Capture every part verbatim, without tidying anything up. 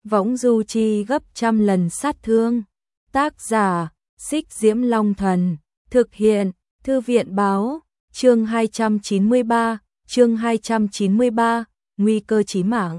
võng du chi gấp trăm lần sát thương. Tác giả, Xích Diễm Long Thần, thực hiện, Thư viện báo, chương hai trăm chín mươi ba, chương hai trăm chín mươi ba, nguy cơ chí mạng.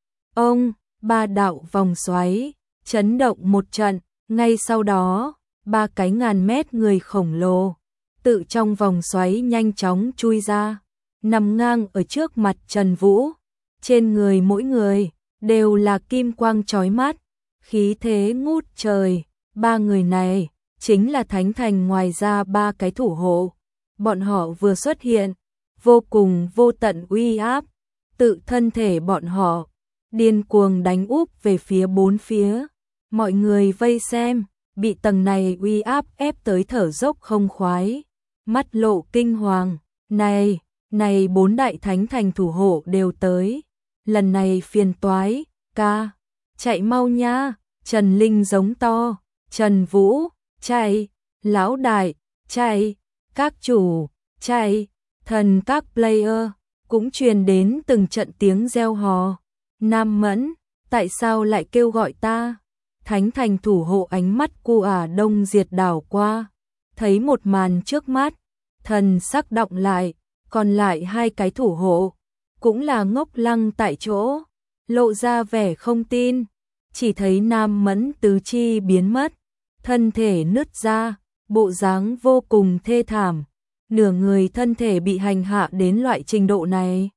Ông, ba đạo vòng xoáy, chấn động một trận, ngay sau đó, ba cái ngàn mét người khổng lồ, tự trong vòng xoáy nhanh chóng chui ra, nằm ngang ở trước mặt Trần Vũ, trên người mỗi người đều là kim quang chói mắt, khí thế ngút trời. Ba người này chính là Thánh Thành ngoài ra ba cái thủ hộ. Bọn họ vừa xuất hiện, vô cùng vô tận uy áp, tự thân thể bọn họ điên cuồng đánh úp về phía bốn phía. Mọi người vây xem, bị tầng này uy áp ép tới thở dốc không khoái, mắt lộ kinh hoàng. Này, này bốn đại Thánh Thành thủ hộ đều tới, lần này phiền toái, ca, chạy mau nha. Trần Linh giống to, Trần Vũ, chạy, lão đại, chạy, các chủ, chạy, thần các player, cũng truyền đến từng trận tiếng reo hò. Nam Mẫn, tại sao lại kêu gọi ta? Thánh Thành thủ hộ ánh mắt cu ả Đông Diệt đảo qua, thấy một màn trước mắt, thần sắc động lại, còn lại hai cái thủ hộ, cũng là ngốc lăng tại chỗ, lộ ra vẻ không tin, chỉ thấy Nam Mẫn tứ chi biến mất, thân thể nứt ra, bộ dáng vô cùng thê thảm, nửa người thân thể bị hành hạ đến loại trình độ này.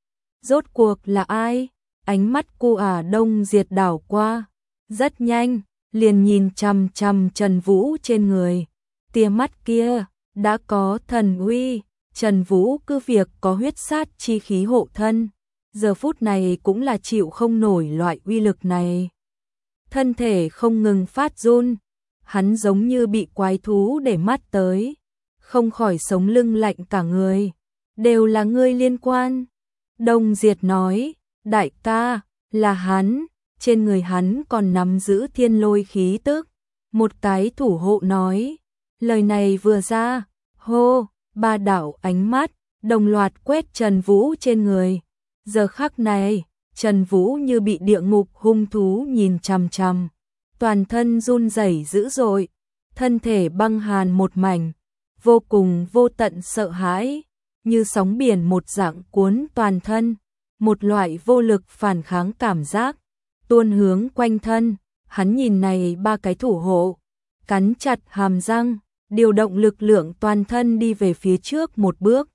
Rốt cuộc là ai? Ánh mắt cu ả Đông Diệt đảo qua, rất nhanh, liền nhìn chằm chằm Trần Vũ trên người. Tia mắt kia, đã có thần uy, Trần Vũ cứ việc có huyết sát chi khí hộ thân, giờ phút này cũng là chịu không nổi loại uy lực này. Thân thể không ngừng phát run, hắn giống như bị quái thú để mắt tới, không khỏi sống lưng lạnh cả người. Đều là ngươi liên quan. Đông Diệt nói, đại ca, là hắn, trên người hắn còn nắm giữ thiên lôi khí tức. Một cái thủ hộ nói, lời này vừa ra, hô, ba đạo ánh mắt, đồng loạt quét Trần Vũ trên người. Giờ khắc này, Trần Vũ như bị địa ngục hung thú nhìn chằm chằm, toàn thân run rẩy dữ dội, thân thể băng hàn một mảnh, vô cùng vô tận sợ hãi, như sóng biển một dạng cuốn toàn thân, một loại vô lực phản kháng cảm giác tuôn hướng quanh thân. Hắn nhìn này ba cái thủ hộ, cắn chặt hàm răng, điều động lực lượng toàn thân đi về phía trước một bước.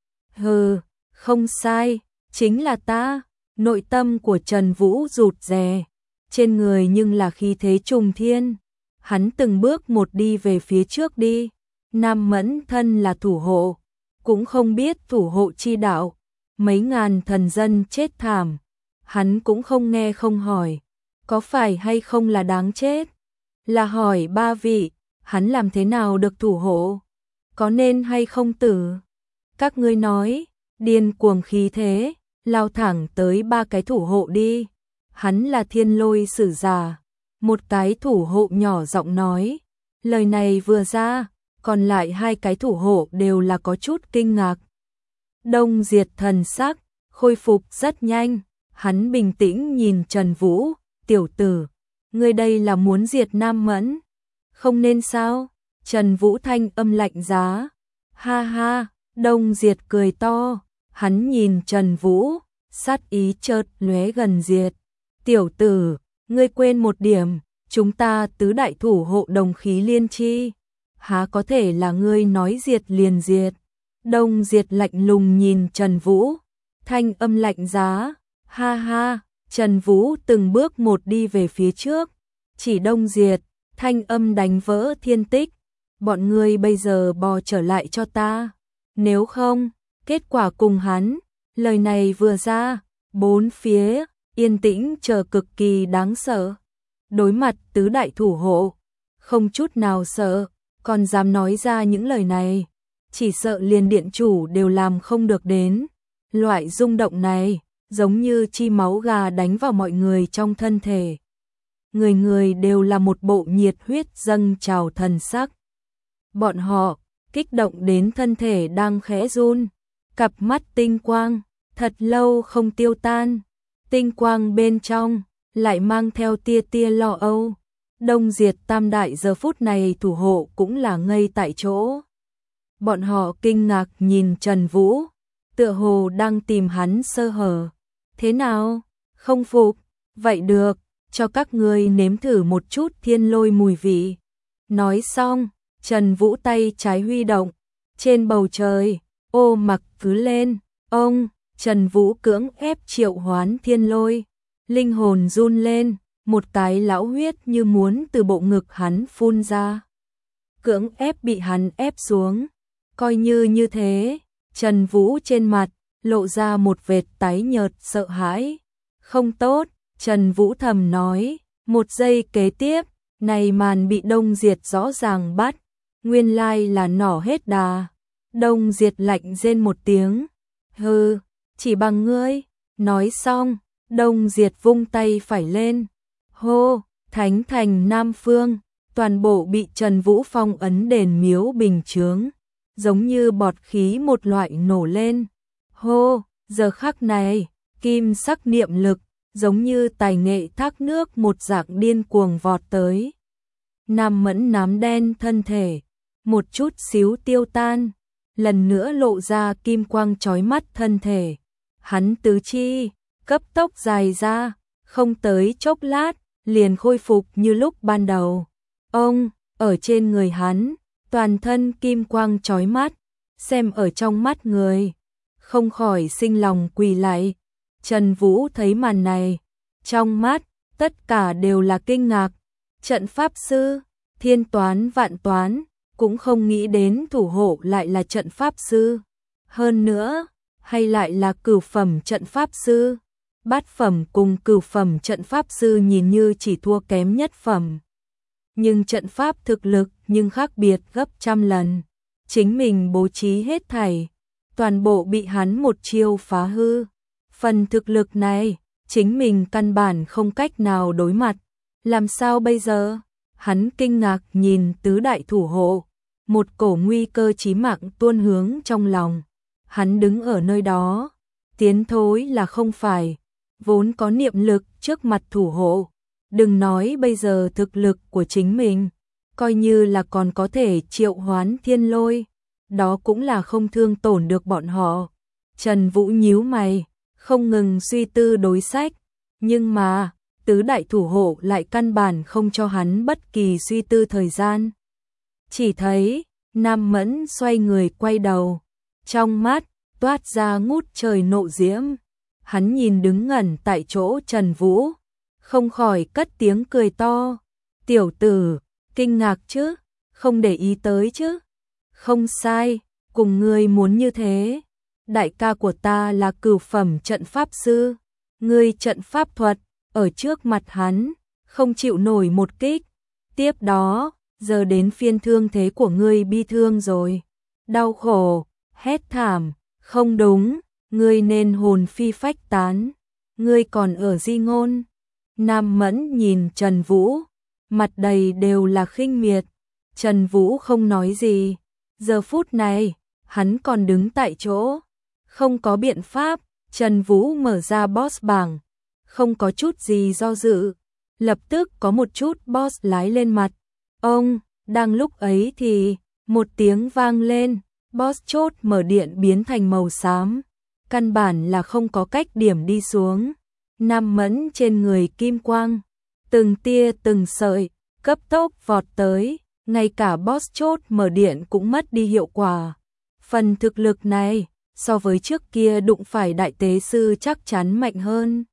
Hừ, không sai, chính là ta. Nội tâm của Trần Vũ rụt rè, trên người nhưng là khí thế trùng thiên. Hắn từng bước một đi về phía trước đi. Nam Mẫn thân là thủ hộ, cũng không biết thủ hộ chi đạo, mấy ngàn thần dân chết thảm, hắn cũng không nghe không hỏi, có phải hay không là đáng chết? Là hỏi ba vị, hắn làm thế nào được thủ hộ? Có nên hay không tử? Các ngươi nói, điên cuồng khí thế, lao thẳng tới ba cái thủ hộ đi. Hắn là thiên lôi sử giả. Một cái thủ hộ nhỏ giọng nói, lời này vừa ra, còn lại hai cái thủ hộ đều là có chút kinh ngạc. Đông Diệt thần sắc khôi phục rất nhanh, hắn bình tĩnh nhìn Trần Vũ, tiểu tử, ngươi đây là muốn diệt Nam Mẫn, không nên sao? Trần Vũ thanh âm lạnh giá, ha ha. Đông Diệt cười to, hắn nhìn Trần Vũ, sát ý chợt lóe gần diệt. Tiểu tử, ngươi quên một điểm, chúng ta tứ đại thủ hộ đồng khí liên chi, há có thể là ngươi nói diệt liền diệt. Đông Diệt lạnh lùng nhìn Trần Vũ, thanh âm lạnh giá, ha ha. Trần Vũ từng bước một đi về phía trước, chỉ Đông Diệt, thanh âm đánh vỡ thiên tích, bọn ngươi bây giờ bò trở lại cho ta, nếu không, kết quả cùng hắn. Lời này vừa ra, bốn phía yên tĩnh chờ cực kỳ đáng sợ. Đối mặt tứ đại thủ hộ, không chút nào sợ, còn dám nói ra những lời này, chỉ sợ liền điện chủ đều làm không được đến. Loại rung động này, giống như chi máu gà đánh vào mọi người trong thân thể. Người người đều là một bộ nhiệt huyết dâng trào thần sắc. Bọn họ, kích động đến thân thể đang khẽ run, cặp mắt tinh quang, thật lâu không tiêu tan. Tinh quang bên trong, lại mang theo tia tia lo âu. Đông Diệt Tam Đại giờ phút này thủ hộ cũng là ngây tại chỗ. Bọn họ kinh ngạc nhìn Trần Vũ, tựa hồ đang tìm hắn sơ hở. Thế nào? Không phục? Vậy được, cho các ngươi nếm thử một chút thiên lôi mùi vị. Nói xong, Trần Vũ tay trái huy động, trên bầu trời, ô mặc cứ lên, ông, Trần Vũ cưỡng ép triệu hoán thiên lôi, linh hồn run lên, một cái lão huyết như muốn từ bộ ngực hắn phun ra. Cưỡng ép bị hắn ép xuống, coi như như thế, Trần Vũ trên mặt, lộ ra một vệt tái nhợt sợ hãi. Không tốt, Trần Vũ thầm nói, một giây kế tiếp, này màn bị Đông Diệt rõ ràng bắt, nguyên lai là nỏ hết đà. Đông Diệt lạnh rên một tiếng, hừ, chỉ bằng ngươi. Nói xong, Đông Diệt vung tay phải lên, hô, thánh thành Nam Phương, toàn bộ bị Trần Vũ phong ấn đền miếu bình chướng, giống như bọt khí một loại nổ lên. Hô, giờ khắc này, kim sắc niệm lực, giống như tài nghệ thác nước một dạng điên cuồng vọt tới. Nam Mẫn nám đen thân thể, một chút xíu tiêu tan, lần nữa lộ ra kim quang chói mắt thân thể. Hắn tứ chi, cấp tốc dài ra, không tới chốc lát, liền khôi phục như lúc ban đầu. Ông, ở trên người hắn, toàn thân kim quang chói mắt, xem ở trong mắt người, không khỏi sinh lòng quỳ lạy. Trần Vũ thấy màn này, trong mắt, tất cả đều là kinh ngạc. Trận pháp sư, thiên toán vạn toán, cũng không nghĩ đến thủ hộ lại là trận pháp sư. Hơn nữa, hay lại là cửu phẩm trận pháp sư. Bát phẩm cùng cửu phẩm trận pháp sư nhìn như chỉ thua kém nhất phẩm. Nhưng trận pháp thực lực nhưng khác biệt gấp trăm lần. Chính mình bố trí hết thảy, toàn bộ bị hắn một chiêu phá hư. Phần thực lực này, chính mình căn bản không cách nào đối mặt. Làm sao bây giờ? Hắn kinh ngạc nhìn tứ đại thủ hộ, một cổ nguy cơ chí mạng tuôn hướng trong lòng. Hắn đứng ở nơi đó, tiến thối là không phải, vốn có niệm lực trước mặt thủ hộ. Đừng nói bây giờ thực lực của chính mình, coi như là còn có thể triệu hoán thiên lôi, đó cũng là không thương tổn được bọn họ. Trần Vũ nhíu mày, không ngừng suy tư đối sách, nhưng mà, tứ đại thủ hộ lại căn bản không cho hắn bất kỳ suy tư thời gian. Chỉ thấy, Nam Mẫn xoay người quay đầu, trong mắt, toát ra ngút trời nộ diễm. Hắn nhìn đứng ngẩn tại chỗ Trần Vũ, không khỏi cất tiếng cười to. Tiểu tử, kinh ngạc chứ, không để ý tới chứ. Không sai, cùng ngươi muốn như thế. Đại ca của ta là cửu phẩm trận pháp sư, ngươi trận pháp thuật, ở trước mặt hắn, không chịu nổi một kích. Tiếp đó, giờ đến phiên thương thế của ngươi bi thương rồi. Đau khổ, hét thảm, không đúng, ngươi nên hồn phi phách tán. Ngươi còn ở di ngôn. Nam Mẫn nhìn Trần Vũ, mặt đầy đều là khinh miệt. Trần Vũ không nói gì. Giờ phút này, hắn còn đứng tại chỗ. Không có biện pháp, Trần Vũ mở ra boss bảng. Không có chút gì do dự. Lập tức có một chút boss lái lên mặt. Ông, đang lúc ấy thì, một tiếng vang lên. Boss chốt mở điện biến thành màu xám. Căn bản là không có cách điểm đi xuống. Nam Mẫn trên người kim quang, từng tia từng sợi, cấp tốc vọt tới, ngay cả boss chốt mở điện cũng mất đi hiệu quả. Phần thực lực này, so với trước kia đụng phải đại tế sư chắc chắn mạnh hơn.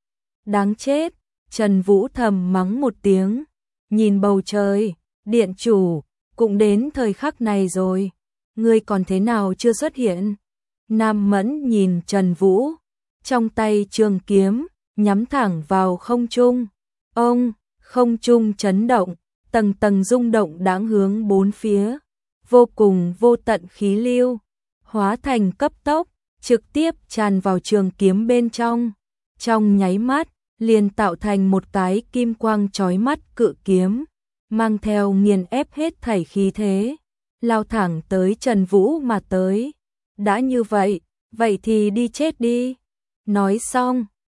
Đáng chết, Trần Vũ thầm mắng một tiếng, nhìn bầu trời, điện chủ, cũng đến thời khắc này rồi, ngươi còn thế nào chưa xuất hiện? Nam Mẫn nhìn Trần Vũ, trong tay trường kiếm, nhắm thẳng vào không trung. Ông, không trung chấn động, tầng tầng rung động đáng hướng bốn phía, vô cùng vô tận khí lưu, hóa thành cấp tốc, trực tiếp tràn vào trường kiếm bên trong. Trong nháy mắt, liền tạo thành một cái kim quang chói mắt cự kiếm, mang theo nghiền ép hết thảy khí thế, lao thẳng tới Trần Vũ mà tới. Đã như vậy, vậy thì đi chết đi. Nói xong,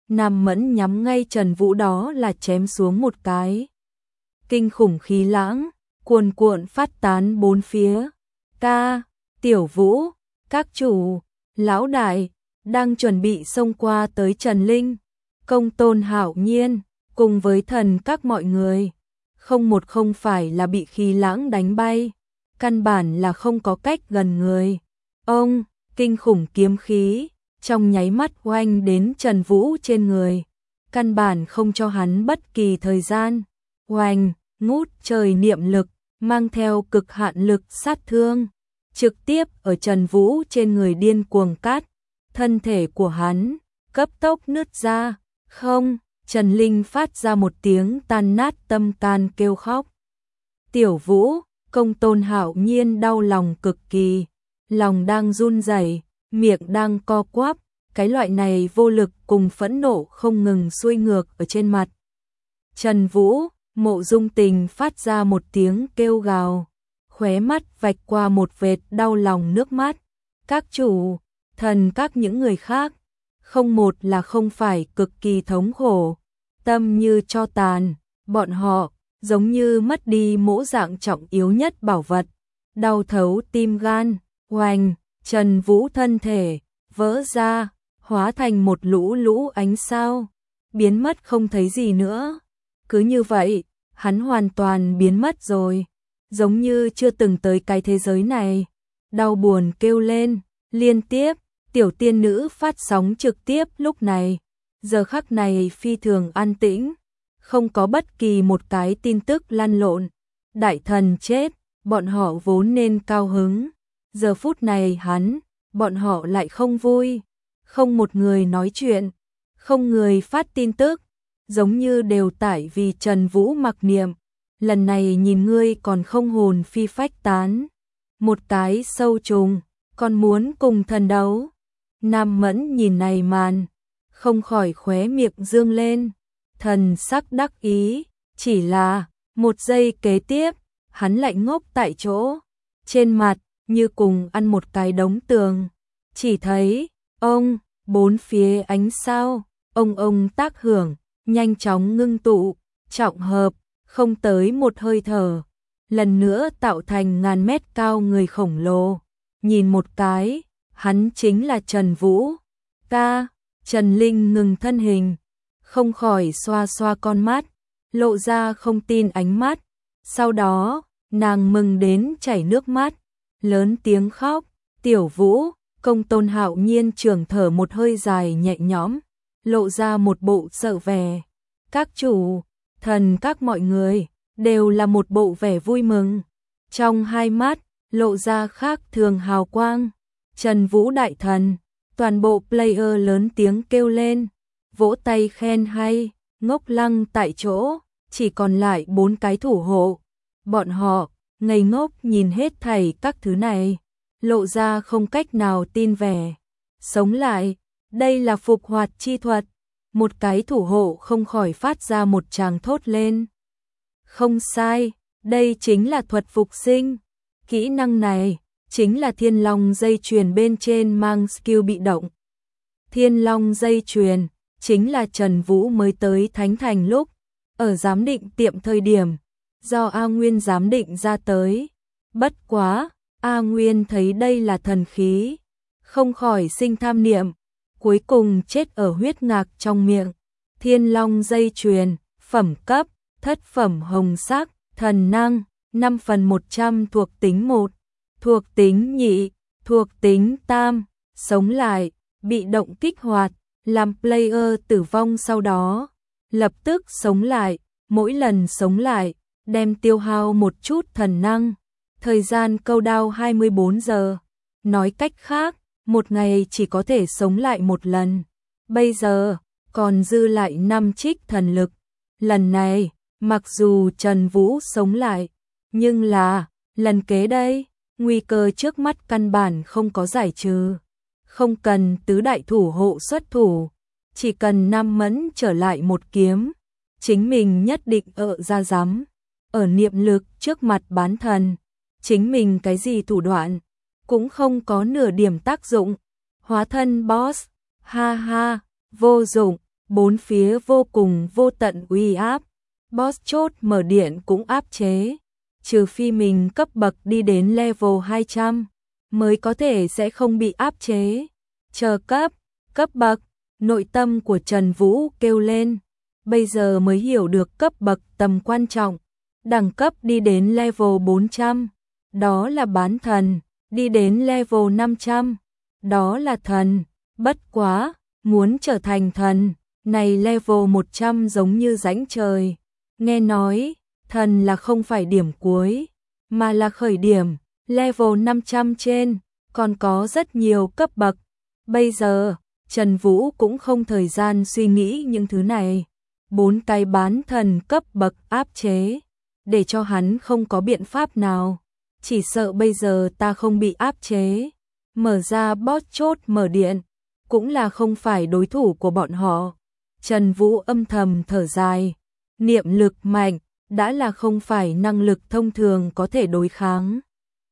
Nam Mẫn nhắm ngay Trần Vũ đó là chém xuống một cái. Kinh khủng khí lãng, cuồn cuộn phát tán bốn phía. Ca, Tiểu Vũ, các chủ, lão đại, đang chuẩn bị xông qua tới Trần Linh, Công Tôn Hạo Nhiên, cùng với thần các mọi người. Không một không phải là bị khí lãng đánh bay, căn bản là không có cách gần người. Ông, kinh khủng kiếm khí, trong nháy mắt oanh đến Trần Vũ trên người, căn bản không cho hắn bất kỳ thời gian. Oanh, ngút trời niệm lực, mang theo cực hạn lực sát thương, trực tiếp ở Trần Vũ trên người điên cuồng cắt, thân thể của hắn cấp tốc nứt ra. Không, Trần Linh phát ra một tiếng tan nát tâm can kêu khóc. Tiểu Vũ, Công Tôn Hạo Nhiên đau lòng cực kỳ, lòng đang run rẩy, miệng đang co quắp, cái loại này vô lực cùng phẫn nộ không ngừng xuôi ngược ở trên mặt. Trần Vũ, Mộ Dung Tình phát ra một tiếng kêu gào, khóe mắt vạch qua một vệt đau lòng nước mắt. Các chủ, thần các những người khác, không một là không phải cực kỳ thống khổ, tâm như tro tàn, bọn họ giống như mất đi mỗ dạng trọng yếu nhất bảo vật, đau thấu tim gan. Oanh, Trần Vũ thân thể vỡ ra, hóa thành một lũ lũ ánh sao, biến mất không thấy gì nữa. Cứ như vậy, hắn hoàn toàn biến mất rồi, giống như chưa từng tới cái thế giới này. Đau buồn kêu lên liên tiếp, tiểu tiên nữ phát sóng trực tiếp lúc này, giờ khắc này phi thường an tĩnh, không có bất kỳ một cái tin tức lăn lộn. Đại thần chết, bọn họ vốn nên cao hứng, giờ phút này hắn, bọn họ lại không vui, không một người nói chuyện, không người phát tin tức, giống như đều tại vì Trần Vũ mặc niệm, lần này nhìn ngươi còn không hồn phi phách tán, một cái sâu trùng, còn muốn cùng thần đấu. Nam Mẫn nhìn này màn, không khỏi khóe miệng dương lên, thần sắc đắc ý, chỉ là một giây kế tiếp, hắn lại ngốc tại chỗ, trên mặt như cùng ăn một cái đống tường, chỉ thấy ông bốn phía ánh sao, ông ông tác hưởng, nhanh chóng ngưng tụ, trọng hợp, không tới một hơi thở, lần nữa tạo thành ngàn mét cao người khổng lồ. Nhìn một cái, hắn chính là Trần Vũ. Ca, Trần Linh ngừng thân hình, không khỏi xoa xoa con mắt, lộ ra không tin ánh mắt. Sau đó, nàng mừng đến chảy nước mắt, lớn tiếng khóc. Tiểu Vũ, Công Tôn Hạo Nhiên trưởng thở một hơi dài nhẹ nhõm, lộ ra một bộ sợ vẻ. Các chủ, thần các mọi người, đều là một bộ vẻ vui mừng. Trong hai mắt, lộ ra khác thường hào quang. Trần Vũ đại thần, toàn bộ player lớn tiếng kêu lên, vỗ tay khen hay, ngốc lăng tại chỗ, chỉ còn lại bốn cái thủ hộ. Bọn họ, ngây ngốc nhìn hết thảy các thứ này, lộ ra không cách nào tin vẻ. Sống lại, đây là phục hoạt chi thuật. Một cái thủ hộ không khỏi phát ra một tràng thốt lên. Không sai, đây chính là thuật phục sinh. Kỹ năng này chính là Thiên Long dây chuyền bên trên mang skill bị động. Thiên Long dây chuyền chính là Trần Vũ mới tới Thánh Thành lúc ở giám định tiệm thời điểm do A Nguyên giám định ra tới. Bất quá, A Nguyên thấy đây là thần khí, không khỏi sinh tham niệm, cuối cùng chết ở huyết ngạc trong miệng. Thiên Long dây chuyền, phẩm cấp, thất phẩm hồng sắc, thần năng, năm phần một trăm thuộc tính một, thuộc tính nhị, thuộc tính tam, sống lại, bị động kích hoạt, làm player tử vong sau đó, lập tức sống lại, mỗi lần sống lại, đem tiêu hao một chút thần năng, thời gian câu đao hai mươi bốn giờ, nói cách khác, một ngày chỉ có thể sống lại một lần, bây giờ, còn dư lại năm trích thần lực, lần này, mặc dù Trần Vũ sống lại, nhưng là, lần kế đây, nguy cơ trước mắt căn bản không có giải trừ. Không cần tứ đại thủ hộ xuất thủ, chỉ cần Nam Mẫn trở lại một kiếm, chính mình nhất định ở ra dám. Ở niệm lực trước mặt bán thần, chính mình cái gì thủ đoạn, cũng không có nửa điểm tác dụng. Hóa thân boss, ha ha, vô dụng, bốn phía vô cùng vô tận uy áp. Boss chốt mở điện cũng áp chế, trừ phi mình cấp bậc đi đến level hai trăm, mới có thể sẽ không bị áp chế. Chờ cấp, cấp bậc, nội tâm của Trần Vũ kêu lên, bây giờ mới hiểu được cấp bậc tầm quan trọng. Đẳng cấp đi đến level bốn trăm, đó là bán thần, đi đến level năm trăm, đó là thần, bất quá, muốn trở thành thần, này level một trăm giống như rãnh trời. Nghe nói, thần là không phải điểm cuối, mà là khởi điểm, level năm trăm trên, còn có rất nhiều cấp bậc. Bây giờ, Trần Vũ cũng không thời gian suy nghĩ những thứ này. Bốn cái bán thần cấp bậc áp chế, để cho hắn không có biện pháp nào. Chỉ sợ bây giờ ta không bị áp chế, mở ra boss chốt mở điện, cũng là không phải đối thủ của bọn họ. Trần Vũ âm thầm thở dài, niệm lực mạnh, đã là không phải năng lực thông thường có thể đối kháng.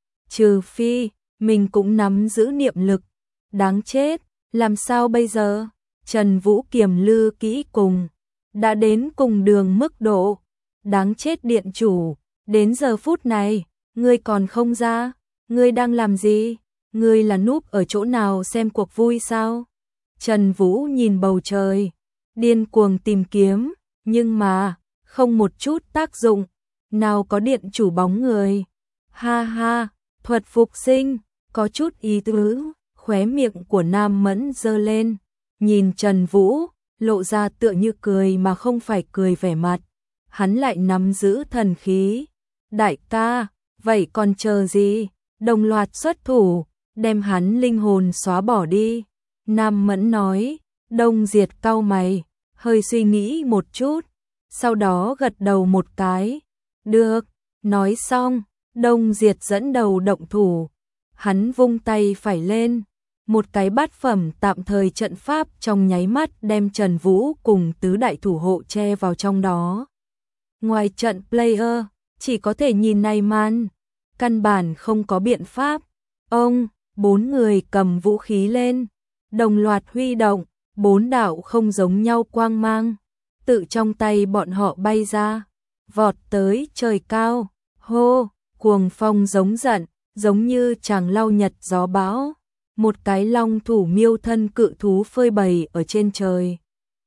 Trừ phi, mình cũng nắm giữ niệm lực, đáng chết, làm sao bây giờ? Trần Vũ kiềm lư kỹ cùng, đã đến cùng đường mức độ, đáng chết điện chủ, đến giờ phút này, ngươi còn không ra, ngươi đang làm gì? Ngươi là núp ở chỗ nào xem cuộc vui sao? Trần Vũ nhìn bầu trời, điên cuồng tìm kiếm, nhưng mà, không một chút tác dụng, nào có điện chủ bóng người. Ha ha, thuật phục sinh, có chút ý tứ, khóe miệng của Nam Mẫn giơ lên, nhìn Trần Vũ, lộ ra tựa như cười mà không phải cười vẻ mặt. Hắn lại nắm giữ thần khí. Đại ca, vậy còn chờ gì? Đồng loạt xuất thủ, đem hắn linh hồn xóa bỏ đi. Nam Mẫn nói, Đông Diệt cau mày, hơi suy nghĩ một chút, sau đó gật đầu một cái. Được, nói xong, Đông Diệt dẫn đầu động thủ. Hắn vung tay phải lên, một cái bát phẩm tạm thời trận pháp trong nháy mắt đem Trần Vũ cùng tứ đại thủ hộ che vào trong đó. Ngoài trận player, chỉ có thể nhìn này man, căn bản không có biện pháp. Ông, bốn người cầm vũ khí lên, đồng loạt huy động, bốn đạo không giống nhau quang mang, tự trong tay bọn họ bay ra, vọt tới trời cao, hô, cuồng phong giống giận, giống như chàng lau nhật gió bão. Một cái long thủ miêu thân cự thú phơi bày ở trên trời.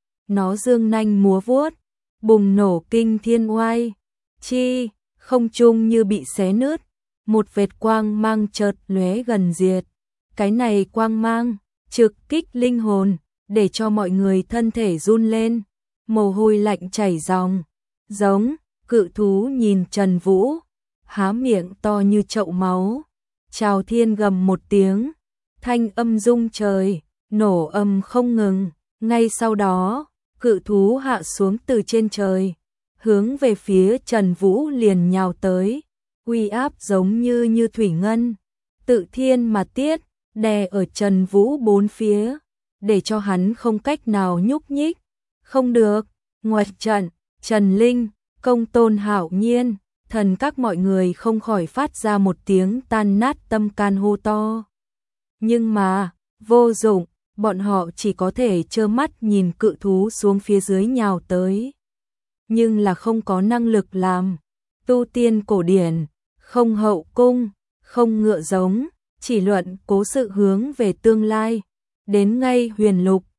Nó dương nanh múa vuốt, bùng nổ kinh thiên oai. Chi, không trung như bị xé nứt, một vệt quang mang chợt lóe gần diệt. Cái này quang mang, trực kích linh hồn, để cho mọi người thân thể run lên, mồ hôi lạnh chảy ròng. Giống, cự thú nhìn Trần Vũ, há miệng to như chậu máu. Chào thiên gầm một tiếng, thanh âm rung trời, nổ âm không ngừng. Ngay sau đó, cự thú hạ xuống từ trên trời, hướng về phía Trần Vũ liền nhào tới. Uy áp giống như như thủy ngân, tự thiên mà tiết, đè ở Trần Vũ bốn phía, để cho hắn không cách nào nhúc nhích. Không được, ngoài trận, Trần Linh, Công Tôn Hạo Nhiên, thần các mọi người không khỏi phát ra một tiếng tan nát tâm can hô to. Nhưng mà, vô dụng, bọn họ chỉ có thể trơ mắt nhìn cự thú xuống phía dưới nhào tới. Nhưng là không có năng lực làm. Tu tiên cổ điển, không hậu cung, không ngựa giống, chỉ luận cố sự hướng về tương lai. Đến ngay huyền lục,